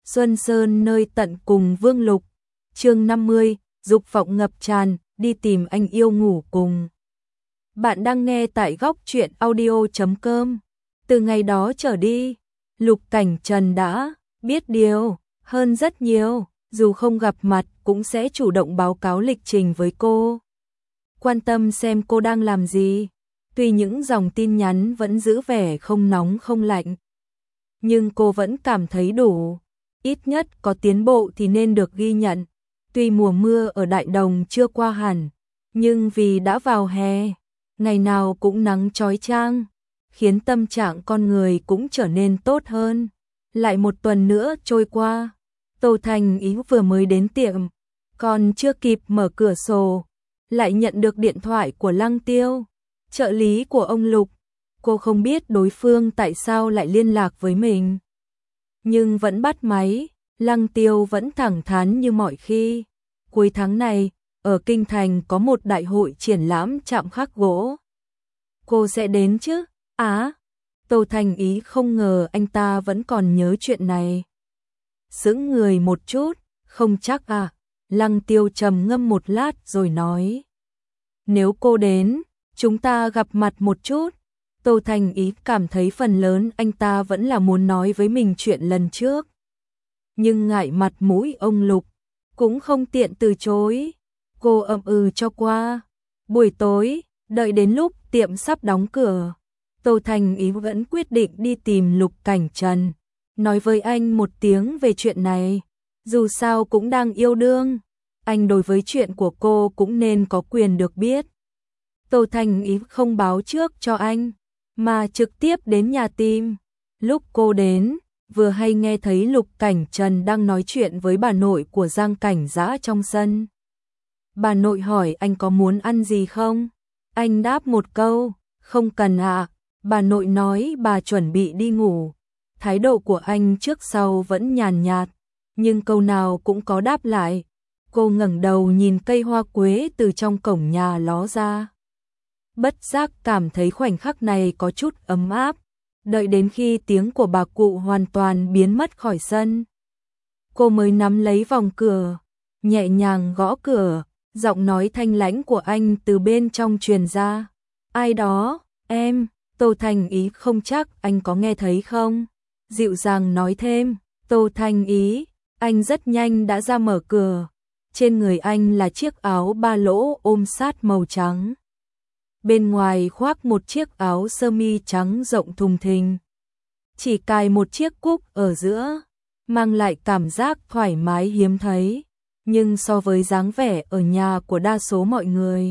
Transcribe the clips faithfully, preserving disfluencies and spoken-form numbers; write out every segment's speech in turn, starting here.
Xuân Sơn nơi tận cùng Vương Lục. Chương năm mươi, dục vọng ngập tràn, đi tìm anh yêu ngủ cùng. Bạn đang nghe tại góc truyện audio chấm com. Từ ngày đó trở đi, Lục Cảnh Trần đã biết điều hơn rất nhiều, dù không gặp mặt cũng sẽ chủ động báo cáo lịch trình với cô. Quan tâm xem cô đang làm gì. Tuy những dòng tin nhắn vẫn giữ vẻ không nóng không lạnh, nhưng cô vẫn cảm thấy đủ. Ít nhất có tiến bộ thì nên được ghi nhận. Tuy mùa mưa ở Đại Đồng chưa qua hẳn, nhưng vì đã vào hè, ngày nào cũng nắng chói chang, khiến tâm trạng con người cũng trở nên tốt hơn. Lại một tuần nữa trôi qua, Tô Thành Ý vừa mới đến tiệm, còn chưa kịp mở cửa sổ, lại nhận được điện thoại của Lăng Tiêu, trợ lý của ông Lục. Cô không biết đối phương tại sao lại liên lạc với mình, nhưng vẫn bắt máy. Lăng Tiêu vẫn thẳng thắn như mọi khi. Cuối tháng này, ở Kinh Thành có một đại hội triển lãm chạm khắc gỗ. Cô sẽ đến chứ? Á, Tô Thành Ý không ngờ anh ta vẫn còn nhớ chuyện này. Sững người một chút, không chắc à. Lăng Tiêu trầm ngâm một lát rồi nói. Nếu cô đến, chúng ta gặp mặt một chút. Tô Thành Ý cảm thấy phần lớn anh ta vẫn là muốn nói với mình chuyện lần trước. Nhưng ngại mặt mũi ông Lục, cũng không tiện từ chối. Cô ậm ừ cho qua. Buổi tối, đợi đến lúc tiệm sắp đóng cửa, Tô Thành Ý vẫn quyết định đi tìm Lục Cảnh Trần, nói với anh một tiếng về chuyện này. Dù sao cũng đang yêu đương, anh đối với chuyện của cô cũng nên có quyền được biết. Tô Thành Ý không báo trước cho anh, mà trực tiếp đến nhà tìm. Lúc cô đến, vừa hay nghe thấy Lục Cảnh Trần đang nói chuyện với bà nội của Giang Cảnh Dã trong sân. Bà nội hỏi anh có muốn ăn gì không? Anh đáp một câu, không cần ạ. À. Bà nội nói bà chuẩn bị đi ngủ. Thái độ của anh trước sau vẫn nhàn nhạt, nhưng câu nào cũng có đáp lại. Cô ngẩng đầu nhìn cây hoa quế từ trong cổng nhà ló ra. Bất giác cảm thấy khoảnh khắc này có chút ấm áp. Đợi đến khi tiếng của bà cụ hoàn toàn biến mất khỏi sân, cô mới nắm lấy vòng cửa, nhẹ nhàng gõ cửa. Giọng nói thanh lãnh của anh từ bên trong truyền ra. Ai đó? Em. Tô Thành Ý không chắc anh có nghe thấy không? Dịu dàng nói thêm. Tô Thành Ý. Anh rất nhanh đã ra mở cửa. Trên người anh là chiếc áo ba lỗ ôm sát màu trắng. Bên ngoài khoác một chiếc áo sơ mi trắng rộng thùng thình, chỉ cài một chiếc cúc ở giữa, mang lại cảm giác thoải mái hiếm thấy. Nhưng so với dáng vẻ ở nhà của đa số mọi người,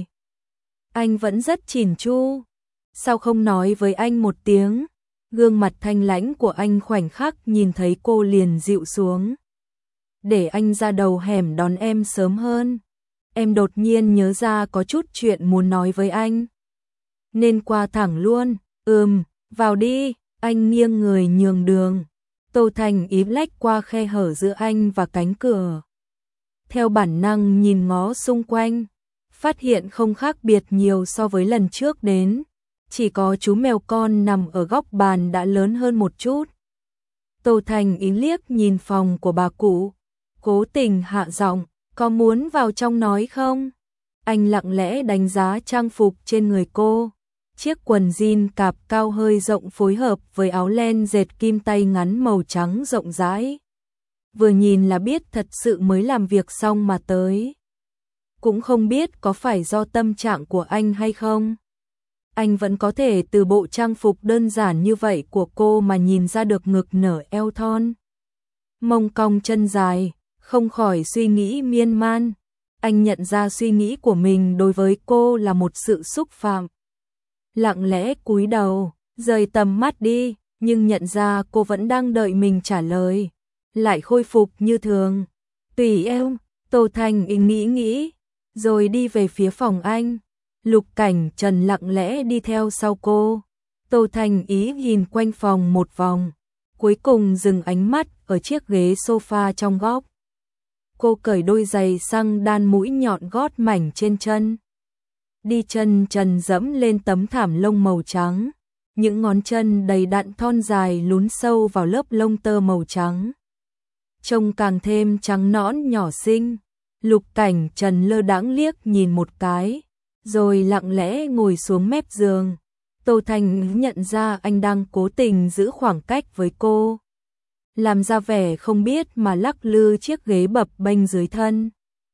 anh vẫn rất chỉn chu. Sao không nói với anh một tiếng? Gương mặt thanh lãnh của anh khoảnh khắc nhìn thấy cô liền dịu xuống. Để anh ra đầu hẻm đón em sớm hơn. Em đột nhiên nhớ ra có chút chuyện muốn nói với anh, nên qua thẳng luôn. Ừm, vào đi. Anh nghiêng người nhường đường. Tô Thành Ý lách qua khe hở giữa anh và cánh cửa, theo bản năng nhìn ngó xung quanh, phát hiện không khác biệt nhiều so với lần trước đến. Chỉ có chú mèo con nằm ở góc bàn đã lớn hơn một chút. Tô Thành Ý liếc nhìn phòng của bà cụ, cố tình hạ giọng, có muốn vào trong nói không? Anh lặng lẽ đánh giá trang phục trên người cô. Chiếc quần jean cạp cao hơi rộng phối hợp với áo len dệt kim tay ngắn màu trắng rộng rãi. Vừa nhìn là biết thật sự mới làm việc xong mà tới. Cũng không biết có phải do tâm trạng của anh hay không. Anh vẫn có thể từ bộ trang phục đơn giản như vậy của cô mà nhìn ra được ngực nở eo thon, mông cong chân dài, không khỏi suy nghĩ miên man. Anh nhận ra suy nghĩ của mình đối với cô là một sự xúc phạm. Lặng lẽ cúi đầu, rời tầm mắt đi, nhưng nhận ra cô vẫn đang đợi mình trả lời. Lại khôi phục như thường. Tùy em. Tô Thành Ý nghĩ nghĩ, rồi đi về phía phòng anh. Lục Cảnh Trần lặng lẽ đi theo sau cô. Tô Thành Ý nhìn quanh phòng một vòng, cuối cùng dừng ánh mắt ở chiếc ghế sofa trong góc. Cô cởi đôi giày xăng đan mũi nhọn gót mảnh trên chân, đi chân trần dẫm lên tấm thảm lông màu trắng. Những ngón chân đầy đặn thon dài lún sâu vào lớp lông tơ màu trắng. trông càng thêm trắng nõn nhỏ xinh. Lục Cảnh Trần lơ đãng liếc nhìn một cái, rồi lặng lẽ ngồi xuống mép giường. Tô Thanh nhận ra anh đang cố tình giữ khoảng cách với cô, làm ra vẻ không biết mà lắc lư chiếc ghế bập bênh dưới thân.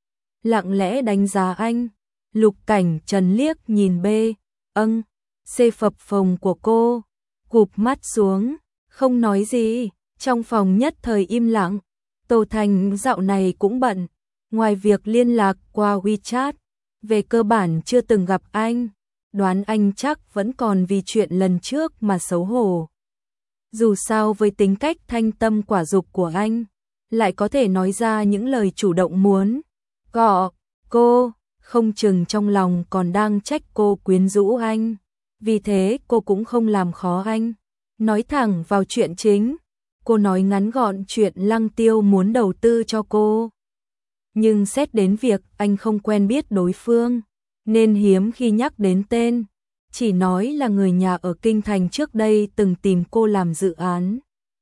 Lặng lẽ đánh giá anh, Lục Cảnh Trần liếc nhìn bê, âng, xê phập phồng của cô, cụp mắt xuống, không nói gì. Trong phòng nhất thời im lặng. Tô Thanh dạo này cũng bận, ngoài việc liên lạc qua WeChat, về cơ bản chưa từng gặp anh, đoán anh chắc vẫn còn vì chuyện lần trước mà xấu hổ. Dù sao với tính cách thanh tâm quả dục của anh, lại có thể nói ra những lời chủ động muốn gọ cô, không chừng trong lòng còn đang trách cô quyến rũ anh. Vì thế cô cũng không làm khó anh, nói thẳng vào chuyện chính. Cô nói ngắn gọn chuyện Lăng Tiêu muốn đầu tư cho cô. Nhưng xét đến việc anh không quen biết đối phương, nên hiếm khi nhắc đến tên, chỉ nói là người nhà ở Kinh Thành trước đây từng tìm cô làm dự án.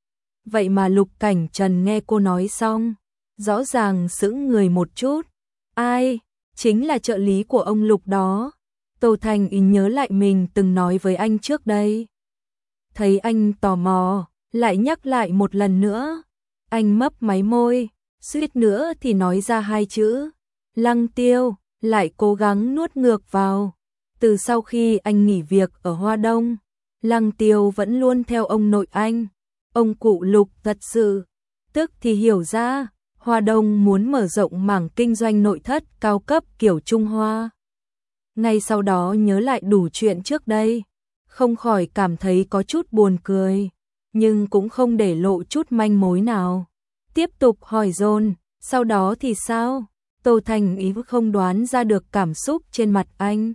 Vậy mà Lục Cảnh Trần nghe cô nói xong, rõ ràng sững người một chút. Ai? Chính là trợ lý của ông Lục đó. Tô Thanh ý nhớ lại mình từng nói với anh trước đây. Thấy anh tò mò, lại nhắc lại một lần nữa. Anh mấp máy môi, suýt nữa thì nói ra hai chữ Lăng Tiêu, lại cố gắng nuốt ngược vào. Từ sau khi anh nghỉ việc ở Hoa Đông, Lăng Tiêu vẫn luôn theo ông nội anh. Ông cụ Lục thật sự tức thì hiểu ra Hoa Đông muốn mở rộng mảng kinh doanh nội thất cao cấp kiểu Trung Hoa. Ngay sau đó nhớ lại đủ chuyện trước đây, không khỏi cảm thấy có chút buồn cười, nhưng cũng không để lộ chút manh mối nào. Tiếp tục hỏi dồn, sau đó thì sao? Tô Thanh ý không đoán ra được cảm xúc trên mặt anh.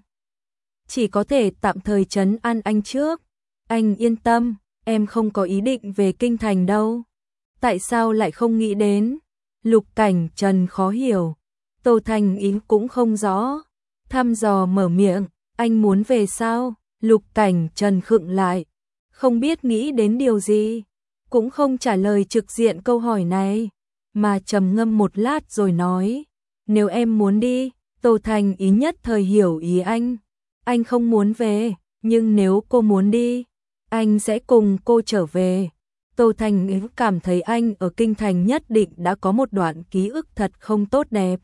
Chỉ có thể tạm thời trấn an anh trước. Anh yên tâm, em không có ý định về Kinh Thành đâu. Tại sao lại không nghĩ đến? Lục Cảnh Trần khó hiểu. Tô Thanh ý cũng không rõ. Thăm dò mở miệng, anh muốn về sao? Lục Cảnh Trần khựng lại, không biết nghĩ đến điều gì, cũng không trả lời trực diện câu hỏi này, mà trầm ngâm một lát rồi nói, nếu em muốn đi. Tô Thanh ý nhất thời hiểu ý anh, anh không muốn về, nhưng nếu cô muốn đi, anh sẽ cùng cô trở về. Tô Thanh ý cảm thấy anh ở Kinh Thành nhất định đã có một đoạn ký ức thật không tốt đẹp.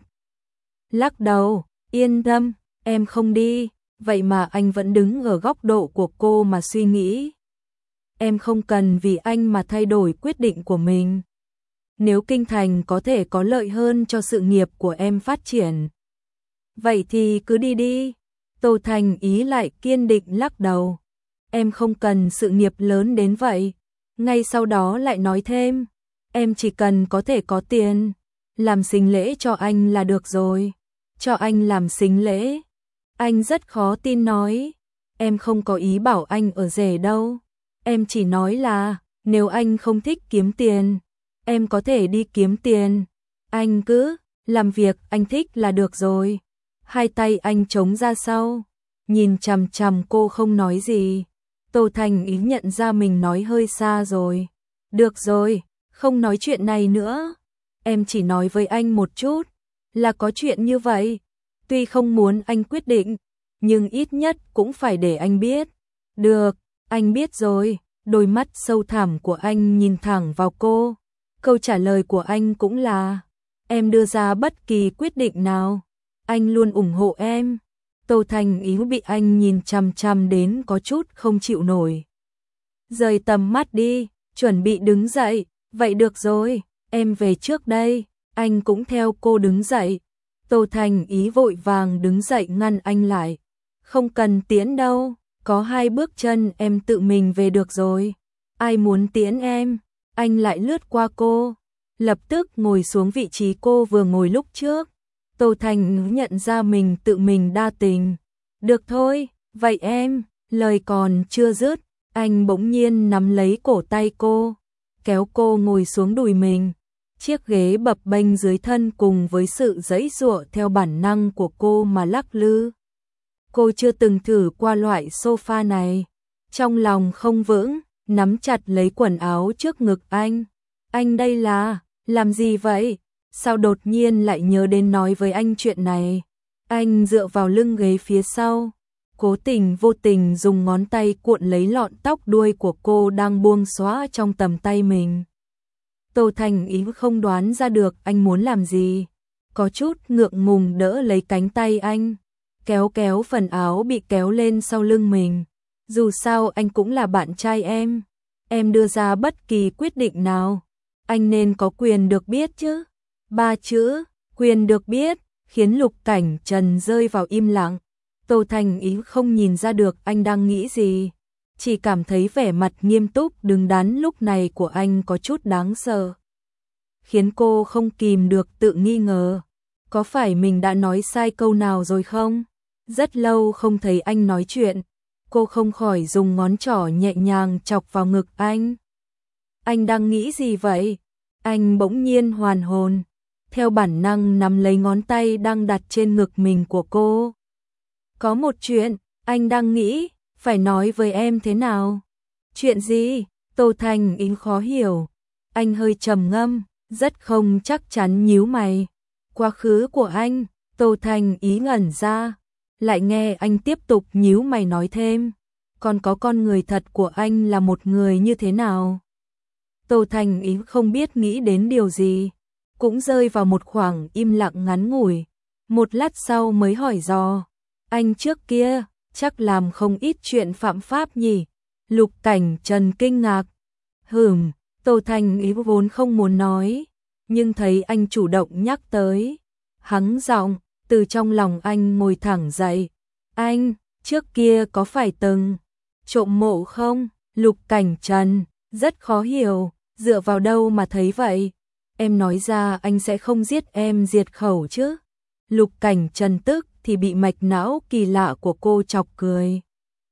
Lắc đầu, yên tâm, em không đi. Vậy mà anh vẫn đứng ở góc độ của cô mà suy nghĩ. Em không cần vì anh mà thay đổi quyết định của mình. Nếu Kinh Thành có thể có lợi hơn cho sự nghiệp của em phát triển, vậy thì cứ đi đi. Tô Thanh ý lại kiên định lắc đầu. Em không cần sự nghiệp lớn đến vậy. Ngay sau đó lại nói thêm, em chỉ cần có thể có tiền, làm sính lễ cho anh là được rồi. Cho anh làm sính lễ? Anh rất khó tin nói, em không có ý bảo anh ở rể đâu. Em chỉ nói là, nếu anh không thích kiếm tiền, em có thể đi kiếm tiền. Anh cứ làm việc anh thích là được rồi. Hai tay anh chống ra sau, nhìn chằm chằm cô không nói gì. Tô Thanh ý nhận ra mình nói hơi xa rồi. Được rồi, không nói chuyện này nữa. Em chỉ nói với anh một chút, là có chuyện như vậy. Tuy không muốn anh quyết định, nhưng ít nhất cũng phải để anh biết. Được, anh biết rồi. Đôi mắt sâu thẳm của anh nhìn thẳng vào cô. Câu trả lời của anh cũng là, em đưa ra bất kỳ quyết định nào, anh luôn ủng hộ em. Tô Thanh ý bị anh nhìn chằm chằm đến có chút không chịu nổi. Rời tầm mắt đi, chuẩn bị đứng dậy. Vậy được rồi, em về trước đây. Anh cũng theo cô đứng dậy. Tô Thanh ý vội vàng đứng dậy ngăn anh lại. Không cần tiễn đâu, có hai bước chân em tự mình về được rồi. Ai muốn tiễn em? Anh lại lướt qua cô, lập tức ngồi xuống vị trí cô vừa ngồi lúc trước. Tô Thanh nhận ra mình tự mình đa tình. Được thôi, vậy em. Lời còn chưa dứt, anh bỗng nhiên nắm lấy cổ tay cô, kéo cô ngồi xuống đùi mình. Chiếc ghế bập bênh dưới thân cùng với sự giãy giụa theo bản năng của cô mà lắc lư. Cô chưa từng thử qua loại sofa này, trong lòng không vững, nắm chặt lấy quần áo trước ngực anh. Anh đây là, Làm gì vậy? Sao đột nhiên lại nhớ đến nói với anh chuyện này? Anh dựa vào lưng ghế phía sau, cố tình vô tình dùng ngón tay cuộn lấy lọn tóc đuôi của cô đang buông xõa trong tầm tay mình. Tô Thành Ý không đoán ra được anh muốn làm gì, có chút ngượng ngùng đỡ lấy cánh tay anh, kéo kéo phần áo bị kéo lên sau lưng mình. Dù sao anh cũng là bạn trai em, em đưa ra bất kỳ quyết định nào, anh nên có quyền được biết chứ. Ba chữ, quyền được biết, khiến Lục Cảnh Trần rơi vào im lặng. Tô Thành Ý không nhìn ra được anh đang nghĩ gì, chỉ cảm thấy vẻ mặt nghiêm túc đứng đắn lúc này của anh có chút đáng sợ, khiến cô không kìm được tự nghi ngờ, có phải mình đã nói sai câu nào rồi không? Rất lâu không thấy anh nói chuyện, cô không khỏi dùng ngón trỏ nhẹ nhàng chọc vào ngực anh. Anh đang nghĩ gì vậy? Anh bỗng nhiên hoàn hồn, theo bản năng nắm lấy ngón tay đang đặt trên ngực mình của cô. Có một chuyện, anh đang nghĩ, phải nói với em thế nào? Chuyện gì? Tô Thành Ý khó hiểu. Anh hơi trầm ngâm, rất không chắc chắn nhíu mày. Quá khứ của anh, Tô Thành Ý ngẩn ra, lại nghe anh tiếp tục nhíu mày nói thêm. Còn có con người thật của anh là một người như thế nào? Tô Thành Ý không biết nghĩ đến điều gì, cũng rơi vào một khoảng im lặng ngắn ngủi. Một lát sau mới hỏi dò, anh trước kia chắc làm không ít chuyện phạm pháp nhỉ? Lục Cảnh Trần kinh ngạc. Hừm, Tô Thành Ý vốn không muốn nói, nhưng thấy anh chủ động nhắc tới, hắng giọng, từ trong lòng anh ngồi thẳng dậy. Anh, trước kia có phải từng trộm mộ không? Lục Cảnh Trần, rất khó hiểu, dựa vào đâu mà thấy vậy? Em nói ra anh sẽ không giết em diệt khẩu chứ? Lục Cảnh Trần tức thì bị mạch não kỳ lạ của cô chọc cười.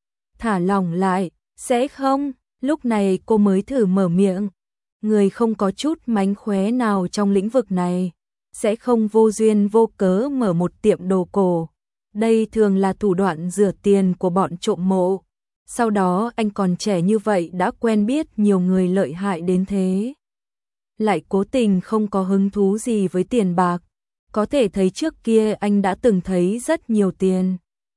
Thả lỏng lại, sẽ không? Lúc này cô mới thử mở miệng. Người không có chút mánh khóe nào trong lĩnh vực này, sẽ không vô duyên vô cớ mở một tiệm đồ cổ. Đây thường là thủ đoạn rửa tiền của bọn trộm mộ. Sau đó anh còn trẻ như vậy đã quen biết nhiều người lợi hại đến thế, lại cố tình không có hứng thú gì với tiền bạc. Có thể thấy trước kia anh đã từng thấy rất nhiều tiền.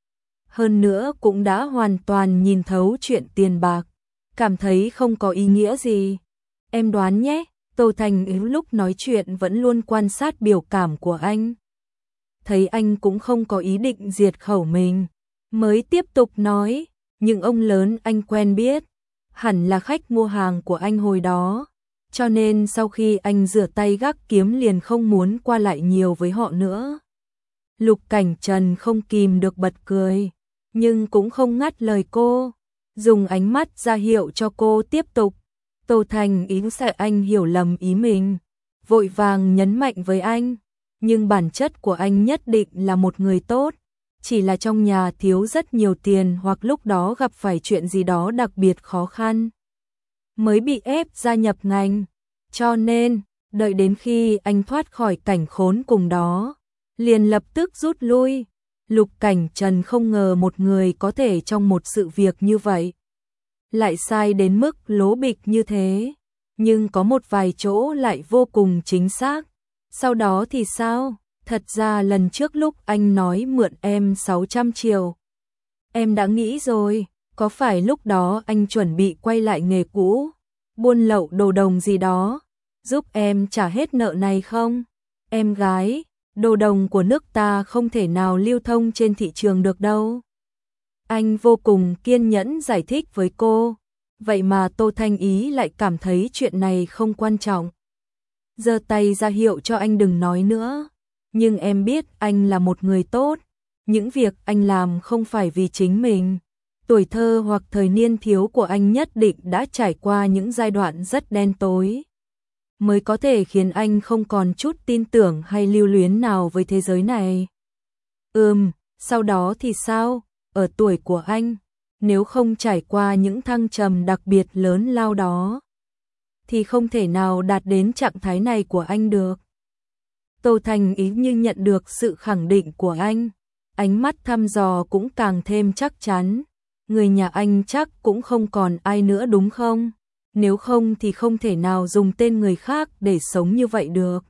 Hơn nữa cũng đã hoàn toàn nhìn thấu chuyện tiền bạc, cảm thấy không có ý nghĩa gì. Em đoán nhé, Tô Thành Ý lúc nói chuyện vẫn luôn quan sát biểu cảm của anh. Thấy anh cũng không có ý định diệt khẩu mình, mới tiếp tục nói, những ông lớn anh quen biết, hẳn là khách mua hàng của anh hồi đó. Cho nên sau khi anh rửa tay gác kiếm liền không muốn qua lại nhiều với họ nữa. Lục Cảnh Trần không kìm được bật cười, nhưng cũng không ngắt lời cô, dùng ánh mắt ra hiệu cho cô tiếp tục. Tô Thành Ý sợ anh hiểu lầm ý mình, vội vàng nhấn mạnh với anh, nhưng bản chất của anh nhất định là một người tốt, chỉ là trong nhà thiếu rất nhiều tiền hoặc lúc đó gặp phải chuyện gì đó đặc biệt khó khăn, mới bị ép gia nhập ngành. Cho nên, đợi đến khi anh thoát khỏi cảnh khốn cùng đó, liền lập tức rút lui. Lục Cảnh Trần không ngờ một người có thể trong một sự việc như vậy lại sai đến mức lố bịch như thế, nhưng có một vài chỗ lại vô cùng chính xác. Sau đó thì sao? Thật ra lần trước lúc anh nói mượn em sáu trăm triệu, em đã nghĩ rồi, có phải lúc đó anh chuẩn bị quay lại nghề cũ, buôn lậu đồ đồng gì đó, giúp em trả hết nợ này không? Em gái, đồ đồng của nước ta không thể nào lưu thông trên thị trường được đâu. Anh vô cùng kiên nhẫn giải thích với cô, vậy mà Tô Thanh Ý lại cảm thấy chuyện này không quan trọng. Giơ tay ra hiệu cho anh đừng nói nữa, nhưng em biết anh là một người tốt, những việc anh làm không phải vì chính mình. Tuổi thơ hoặc thời niên thiếu của anh nhất định đã trải qua những giai đoạn rất đen tối, mới có thể khiến anh không còn chút tin tưởng hay lưu luyến nào với thế giới này. Ừm, sau đó thì sao? Ở tuổi của anh, nếu không trải qua những thăng trầm đặc biệt lớn lao đó, thì không thể nào đạt đến trạng thái này của anh được. Tô Thành Ý như nhận được sự khẳng định của anh, ánh mắt thăm dò cũng càng thêm chắc chắn. Người nhà anh chắc cũng không còn ai nữa đúng không? nếu không thì không thể nào dùng tên người khác để sống như vậy được.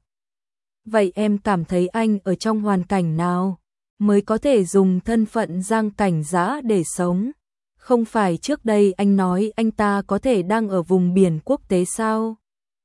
Vậy em cảm thấy anh ở trong hoàn cảnh nào mới có thể dùng thân phận Giang Cảnh Dã để sống? Không phải trước đây anh nói anh ta có thể đang ở vùng biển quốc tế sao?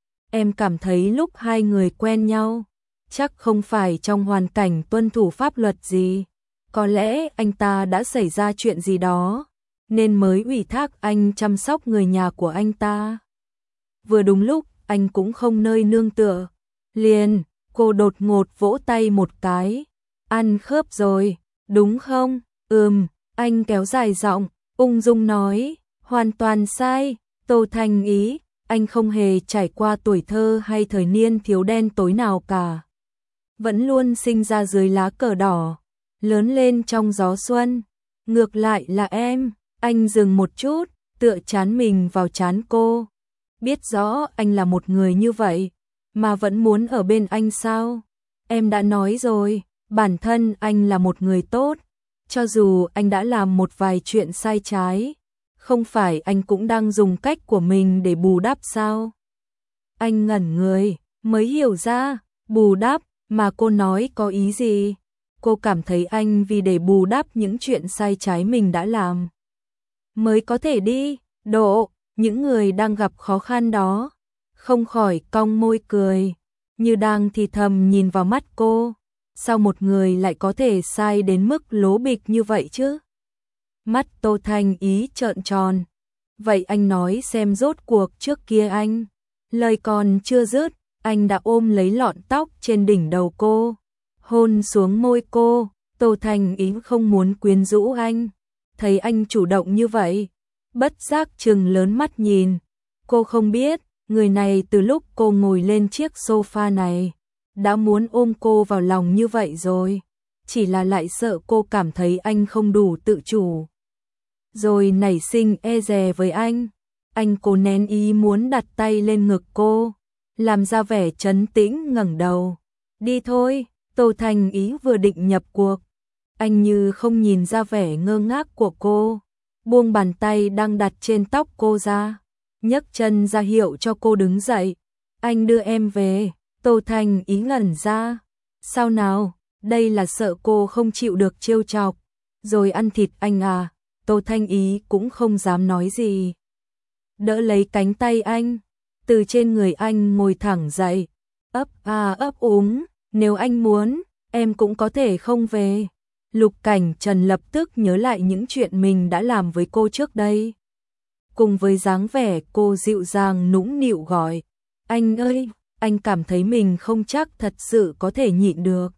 Em cảm thấy lúc hai người quen nhau, chắc không phải trong hoàn cảnh tuân thủ pháp luật gì. Có lẽ anh ta đã xảy ra chuyện gì đó, nên mới ủy thác anh chăm sóc người nhà của anh ta. Vừa đúng lúc, anh cũng không nơi nương tựa. Liền, cô đột ngột vỗ tay một cái. Ăn khớp rồi, đúng không? Ừm, anh kéo dài giọng, ung dung nói, hoàn toàn sai, Tô Thanh Ý, anh không hề trải qua tuổi thơ hay thời niên thiếu đen tối nào cả. Vẫn luôn sinh ra dưới lá cờ đỏ, lớn lên trong gió xuân. Ngược lại là em, anh dừng một chút, tựa chán mình vào chán cô. Biết rõ anh là một người như vậy, mà vẫn muốn ở bên anh sao? Em đã nói rồi, bản thân anh là một người tốt, cho dù anh đã làm một vài chuyện sai trái, không phải anh cũng đang dùng cách của mình để bù đắp sao? Anh ngẩn người, mới hiểu ra, bù đắp mà cô nói có ý gì? Cô cảm thấy anh vì để bù đắp những chuyện sai trái mình đã làm mới có thể đi độ những người đang gặp khó khăn đó. Không khỏi cong môi cười, như đang thì thầm nhìn vào mắt cô. Sao một người lại có thể sai đến mức lố bịch như vậy chứ? Mắt Tô Thanh Ý trợn tròn. Vậy anh nói xem rốt cuộc trước kia anh. Lời còn chưa dứt, anh đã ôm lấy lọn tóc trên đỉnh đầu cô, hôn xuống môi cô. Tô Thanh Ý không muốn quyến rũ anh, thấy anh chủ động như vậy, bất giác trừng lớn mắt nhìn. Cô không biết, người này từ lúc cô ngồi lên chiếc sofa này, đã muốn ôm cô vào lòng như vậy rồi, chỉ là lại sợ cô cảm thấy anh không đủ tự chủ, rồi nảy sinh e dè với anh. Anh cố nén ý muốn đặt tay lên ngực cô, làm ra vẻ trấn tĩnh ngẩng đầu. Đi thôi, Tô Thanh Ý vừa định nhập cuộc. Anh như không nhìn ra vẻ ngơ ngác của cô, buông bàn tay đang đặt trên tóc cô ra, nhấc chân ra hiệu cho cô đứng dậy. Anh đưa em về. Tô Thanh Ý ngẩn ra. Sao nào, đây là sợ cô không chịu được trêu chọc, rồi ăn thịt anh à? Tô Thanh Ý cũng không dám nói gì, đỡ lấy cánh tay anh, từ trên người anh ngồi thẳng dậy, ấp à ấp úng, nếu anh muốn, em cũng có thể không về. Lục Cảnh Trần lập tức nhớ lại những chuyện mình đã làm với cô trước đây. Cùng với dáng vẻ cô dịu dàng nũng nịu gọi, anh ơi, anh cảm thấy mình không chắc thật sự có thể nhịn được.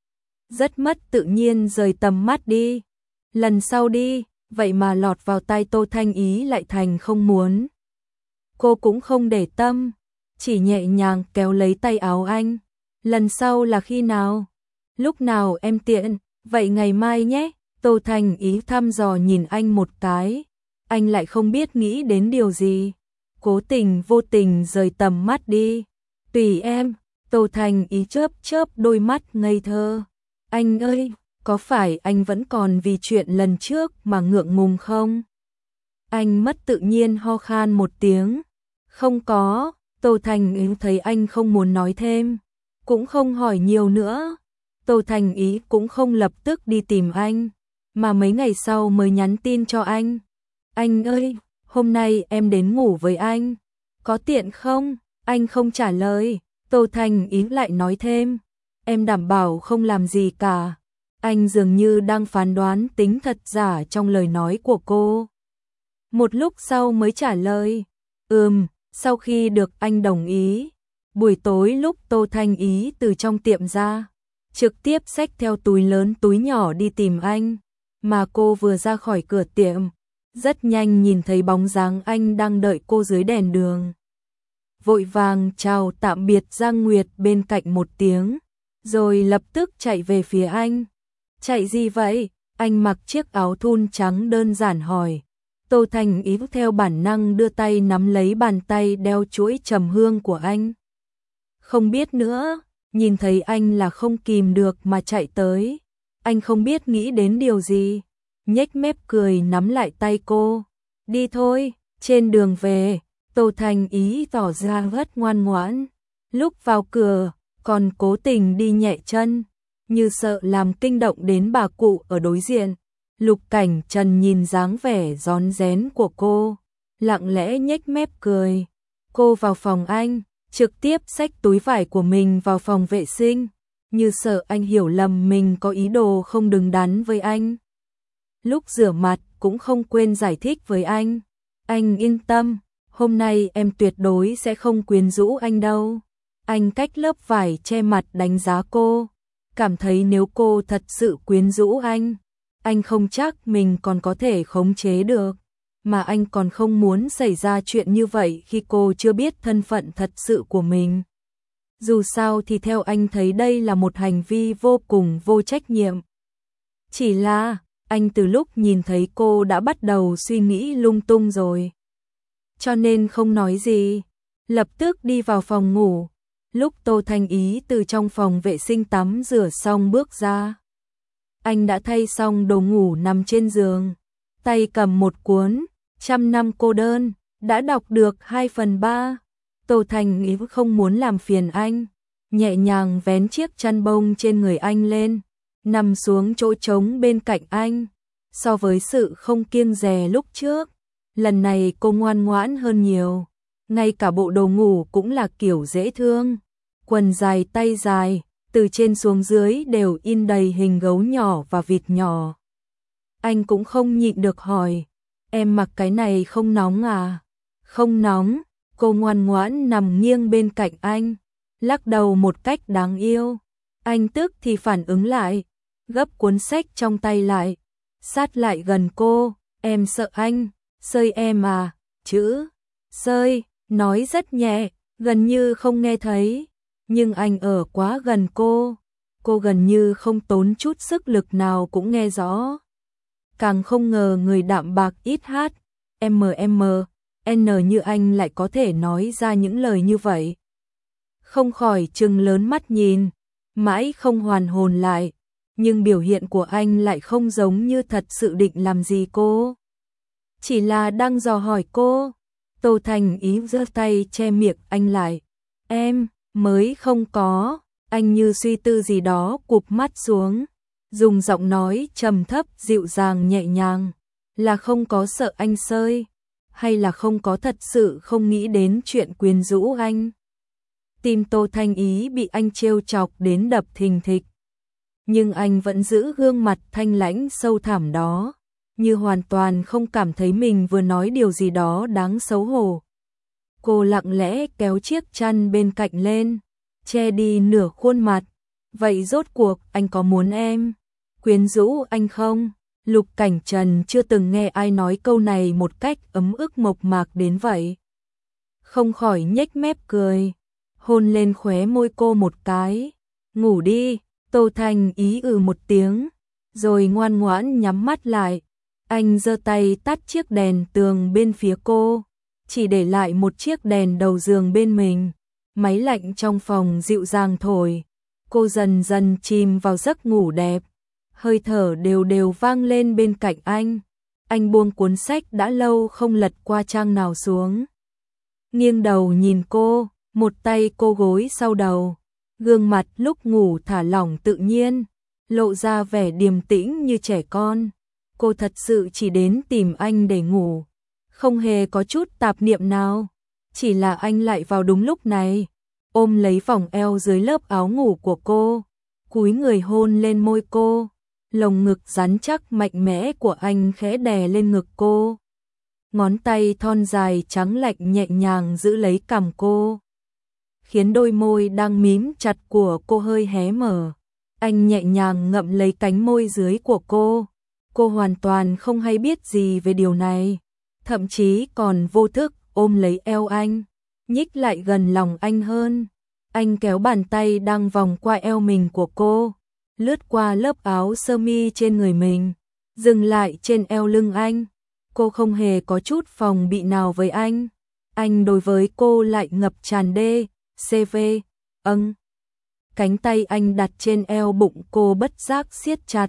Rất mất tự nhiên rời tầm mắt đi. Lần sau đi, vậy mà lọt vào tai Tô Thanh Ý lại thành không muốn. Cô cũng không để tâm, chỉ nhẹ nhàng kéo lấy tay áo anh. Lần sau là khi nào? Lúc nào em tiện, vậy ngày mai nhé. Tô Thanh Ý thăm dò nhìn anh một cái, anh lại không biết nghĩ đến điều gì, cố tình vô tình rời tầm mắt đi. Tùy em. Tô Thanh Ý chớp chớp đôi mắt ngây thơ. Anh ơi, có phải anh vẫn còn vì chuyện lần trước mà ngượng ngùng không? Anh mất tự nhiên ho khan một tiếng. Không có. Tô Thanh Ý thấy anh không muốn nói thêm, cũng không hỏi nhiều nữa. Tô Thanh Ý cũng không lập tức đi tìm anh, mà mấy ngày sau mới nhắn tin cho anh. Anh ơi, hôm nay em đến ngủ với anh, có tiện không? Anh không trả lời. Tô Thanh Ý lại nói thêm, em đảm bảo không làm gì cả. Anh dường như đang phán đoán tính thật giả trong lời nói của cô. Một lúc sau mới trả lời, ừm. Sau khi được anh đồng ý, buổi tối lúc Tô Thanh Ý từ trong tiệm ra, trực tiếp xách theo túi lớn túi nhỏ đi tìm anh, mà cô vừa ra khỏi cửa tiệm, rất nhanh nhìn thấy bóng dáng anh đang đợi cô dưới đèn đường. Vội vàng chào tạm biệt Giang Nguyệt bên cạnh một tiếng, rồi lập tức chạy về phía anh. Chạy gì vậy? Anh mặc chiếc áo thun trắng đơn giản hỏi. Tô Thanh Ý theo bản năng đưa tay nắm lấy bàn tay đeo chuỗi trầm hương của anh. Không biết nữa, nhìn thấy anh là không kìm được mà chạy tới. Anh không biết nghĩ đến điều gì, nhếch mép cười nắm lại tay cô. Đi thôi, trên đường về, Tô Thanh Ý tỏ ra rất ngoan ngoãn, lúc vào cửa còn cố tình đi nhẹ chân, như sợ làm kinh động đến bà cụ ở đối diện. Lục Cảnh Trần nhìn dáng vẻ rón rén của cô, lặng lẽ nhếch mép cười. Cô vào phòng anh, trực tiếp xách túi vải của mình vào phòng vệ sinh, như sợ anh hiểu lầm mình có ý đồ không đứng đắn với anh. Lúc rửa mặt cũng không quên giải thích với anh. Anh yên tâm, hôm nay em tuyệt đối sẽ không quyến rũ anh đâu. Anh cách lớp vải che mặt đánh giá cô, cảm thấy nếu cô thật sự quyến rũ anh, anh không chắc mình còn có thể khống chế được, mà anh còn không muốn xảy ra chuyện như vậy khi cô chưa biết thân phận thật sự của mình. Dù sao thì theo anh thấy đây là một hành vi vô cùng vô trách nhiệm. Chỉ là, anh từ lúc nhìn thấy cô đã bắt đầu suy nghĩ lung tung rồi. Cho nên không nói gì, lập tức đi vào phòng ngủ. Lúc Tô Thanh Ý từ trong phòng vệ sinh tắm rửa xong bước ra, anh đã thay xong đồ ngủ nằm trên giường, tay cầm một cuốn Trăm năm cô đơn, đã đọc được hai phần ba. Tô Thanh Ý không muốn làm phiền anh, nhẹ nhàng vén chiếc chăn bông trên người anh lên, nằm xuống chỗ trống bên cạnh anh. So với sự không kiêng dè lúc trước, lần này cô ngoan ngoãn hơn nhiều, ngay cả bộ đồ ngủ cũng là kiểu dễ thương. Quần dài tay dài, từ trên xuống dưới đều in đầy hình gấu nhỏ và vịt nhỏ. Anh cũng không nhịn được hỏi, em mặc cái này không nóng à? Không nóng, cô ngoan ngoãn nằm nghiêng bên cạnh anh, lắc đầu một cách đáng yêu. Anh tức thì phản ứng lại, gấp cuốn sách trong tay lại, sát lại gần cô. Em sợ anh, sơi em à? Chữ sơi, nói rất nhẹ, gần như không nghe thấy. Nhưng anh ở quá gần cô, cô gần như không tốn chút sức lực nào cũng nghe rõ. Càng không ngờ người đạm bạc ít hát, em em N như anh lại có thể nói ra những lời như vậy. Không khỏi trừng lớn mắt nhìn, mãi không hoàn hồn lại, nhưng biểu hiện của anh lại không giống như thật sự định làm gì cô. Chỉ là đang dò hỏi cô. Tô Thanh Ý giơ tay che miệng anh lại. Em mới không có. Anh như suy tư gì đó cụp mắt xuống, dùng giọng nói trầm thấp dịu dàng nhẹ nhàng. Là không có sợ anh sơi, hay là không có thật sự không nghĩ đến chuyện quyến rũ anh? Tim Tô Thanh Ý bị anh trêu chọc đến đập thình thịch, nhưng anh vẫn giữ gương mặt thanh lãnh sâu thẳm đó, như hoàn toàn không cảm thấy mình vừa nói điều gì đó đáng xấu hổ. Cô lặng lẽ kéo chiếc chăn bên cạnh lên, che đi nửa khuôn mặt. Vậy rốt cuộc anh có muốn em quyến rũ anh không? Lục Cảnh Trần chưa từng nghe ai nói câu này một cách ấm ức mộc mạc đến vậy. Không khỏi nhếch mép cười, hôn lên khóe môi cô một cái. Ngủ đi. Tô Thanh Ý ừ một tiếng, rồi ngoan ngoãn nhắm mắt lại. Anh giơ tay tắt chiếc đèn tường bên phía cô, chỉ để lại một chiếc đèn đầu giường bên mình. Máy lạnh trong phòng dịu dàng thổi, cô dần dần chìm vào giấc ngủ đẹp. Hơi thở đều đều vang lên bên cạnh anh. Anh buông cuốn sách đã lâu không lật qua trang nào xuống, nghiêng đầu nhìn cô, một tay cô gối sau đầu. Gương mặt lúc ngủ thả lỏng tự nhiên, lộ ra vẻ điềm tĩnh như trẻ con. Cô thật sự chỉ đến tìm anh để ngủ, không hề có chút tạp niệm nào. Chỉ là anh lại vào đúng lúc này, ôm lấy vòng eo dưới lớp áo ngủ của cô, cúi người hôn lên môi cô. Lồng ngực rắn chắc mạnh mẽ của anh khẽ đè lên ngực cô. Ngón tay thon dài trắng lạnh nhẹ nhàng giữ lấy cằm cô, khiến đôi môi đang mím chặt của cô hơi hé mở. Anh nhẹ nhàng ngậm lấy cánh môi dưới của cô. Cô hoàn toàn không hay biết gì về điều này, thậm chí còn vô thức ôm lấy eo anh, nhích lại gần lòng anh hơn. Anh kéo bàn tay đang vòng qua eo mình của cô, lướt qua lớp áo sơ mi trên người mình, dừng lại trên eo lưng anh. Cô không hề có chút phòng bị nào với anh. Anh đối với cô lại ngập tràn đê, xê vê, âng. Cánh tay anh đặt trên eo bụng cô bất giác siết chặt.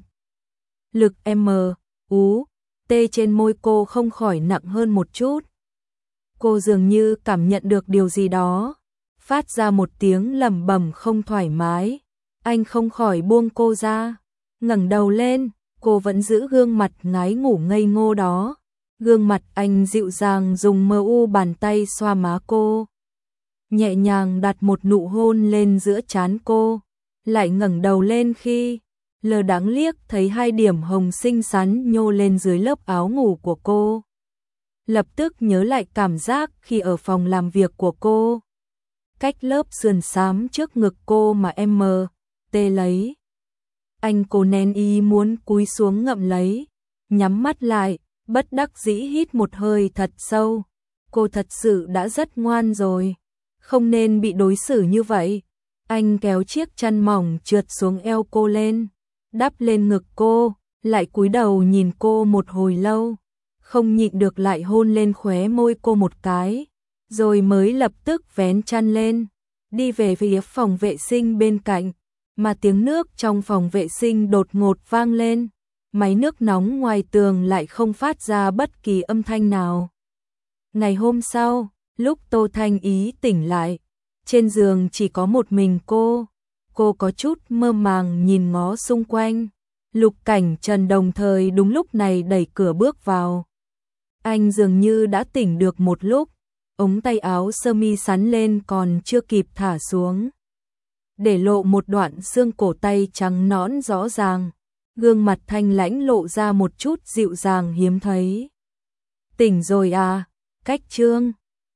Lực M, ú, tê trên môi cô không khỏi nặng hơn một chút. Cô dường như cảm nhận được điều gì đó, phát ra một tiếng lẩm bẩm không thoải mái. Anh không khỏi buông cô ra, ngẩng đầu lên, cô vẫn giữ gương mặt ngái ngủ ngây ngô đó. Gương mặt anh dịu dàng dùng mờ u bàn tay xoa má cô, nhẹ nhàng đặt một nụ hôn lên giữa trán cô, lại ngẩng đầu lên khi lờ đãng liếc thấy hai điểm hồng xinh xắn nhô lên dưới lớp áo ngủ của cô. Lập tức nhớ lại cảm giác khi ở phòng làm việc của cô, cách lớp sườn xám trước ngực cô mà em mờ tê lấy. Anh cố nén ý muốn cúi xuống ngậm lấy, nhắm mắt lại, bất đắc dĩ hít một hơi thật sâu. Cô thật sự đã rất ngoan rồi, không nên bị đối xử như vậy. Anh kéo chiếc chăn mỏng trượt xuống eo cô lên, đắp lên ngực cô, lại cúi đầu nhìn cô một hồi lâu, không nhịn được lại hôn lên khóe môi cô một cái, rồi mới lập tức vén chăn lên, đi về phía phòng vệ sinh bên cạnh, mà tiếng nước trong phòng vệ sinh đột ngột vang lên, máy nước nóng ngoài tường lại không phát ra bất kỳ âm thanh nào. Ngày hôm sau, lúc Tô Thanh Ý tỉnh lại, trên giường chỉ có một mình cô, cô có chút mơ màng nhìn ngó xung quanh. Lục Cảnh Trần đồng thời đúng lúc này đẩy cửa bước vào. Anh dường như đã tỉnh được một lúc, ống tay áo sơ mi sắn lên còn chưa kịp thả xuống, để lộ một đoạn xương cổ tay trắng nõn rõ ràng, gương mặt thanh lãnh lộ ra một chút dịu dàng hiếm thấy. Tỉnh rồi à, Cách Trương.